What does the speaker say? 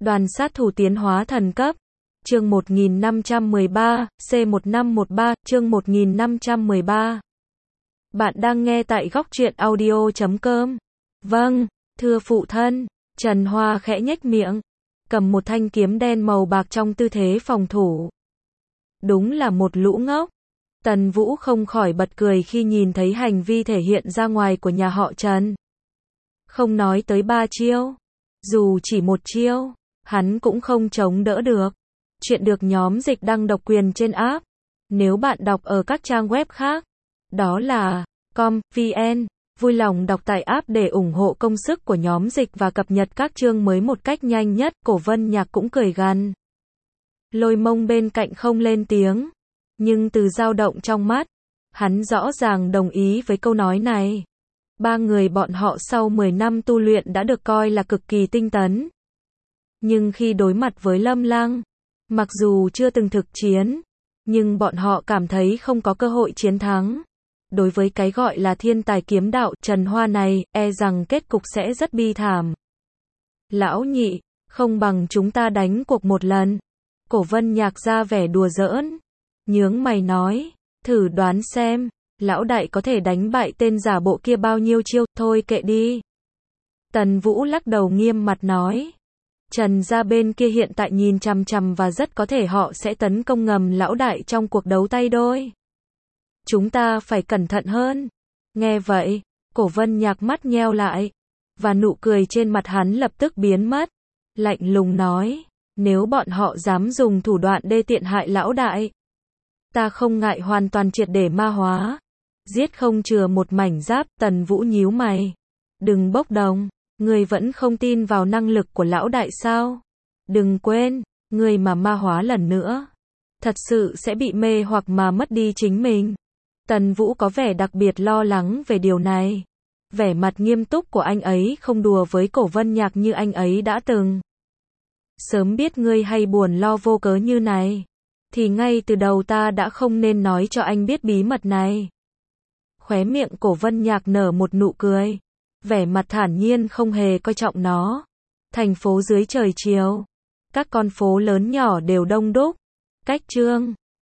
Đoàn sát thủ tiến hóa thần cấp. Chương 1513, C1513, chương 1513. Bạn đang nghe tại góc truyện audio.com. Vâng, thưa phụ thân. Trần Hoa khẽ nhếch miệng, cầm một thanh kiếm đen màu bạc trong tư thế phòng thủ. Đúng là một lũ ngốc. Tần Vũ không khỏi bật cười khi nhìn thấy hành vi thể hiện ra ngoài của nhà họ Trần. Không nói tới 3 chiêu, dù chỉ một chiêu, hắn cũng không chống đỡ được. Chuyện được nhóm dịch đăng độc quyền trên app. Nếu bạn đọc ở các trang web khác, đó là com.vn, vui lòng đọc tại app để ủng hộ công sức của nhóm dịch và cập nhật các chương mới một cách nhanh nhất. Cổ Vân Nhạc cũng cười gằn. Lôi Mông bên cạnh không lên tiếng, nhưng từ dao động trong mắt, hắn rõ ràng đồng ý với câu nói này. Ba người bọn họ sau 10 năm tu luyện đã được coi là cực kỳ tinh tấn. Nhưng khi đối mặt với Lâm Lăng, mặc dù chưa từng thực chiến, nhưng bọn họ cảm thấy không có cơ hội chiến thắng. Đối với cái gọi là thiên tài kiếm đạo Trần Hoa này, e rằng kết cục sẽ rất bi thảm. Lão nhị, không bằng chúng ta đánh cuộc một lần. Cổ Vân Nhạc ra vẻ đùa giỡn, nhướng mày nói, thử đoán xem, lão đại có thể đánh bại tên giả bộ kia bao nhiêu chiêu, thôi kệ đi. Tần Vũ lắc đầu nghiêm mặt nói, Trần gia bên kia hiện tại nhìn chằm chằm và rất có thể họ sẽ tấn công ngầm lão đại trong cuộc đấu tay đôi. Chúng ta phải cẩn thận hơn. Nghe vậy, Cổ Vân Nhạc mắt nheo lại, và nụ cười trên mặt hắn lập tức biến mất. Lạnh lùng nói, nếu bọn họ dám dùng thủ đoạn đê tiện hại lão đại, ta không ngại hoàn toàn triệt để ma hóa, giết không chừa một mảnh giáp. Tần Vũ nhíu mày, đừng bốc đồng, ngươi vẫn không tin vào năng lực của lão đại sao? Đừng quên, ngươi mà ma hóa lần nữa, thật sự sẽ bị mê hoặc mà mất đi chính mình. Tần Vũ có vẻ đặc biệt lo lắng về điều này. Vẻ mặt nghiêm túc của anh ấy không đùa với Cổ Vân Nhạc như anh ấy đã từng. Sớm biết ngươi hay buồn lo vô cớ như này, thì ngay từ đầu ta đã không nên nói cho anh biết bí mật này. Khóe miệng Cổ Vân Nhạc nở một nụ cười, vẻ mặt thản nhiên không hề coi trọng nó. Thành phố dưới trời chiều, các con phố lớn nhỏ đều đông đúc, cách trương,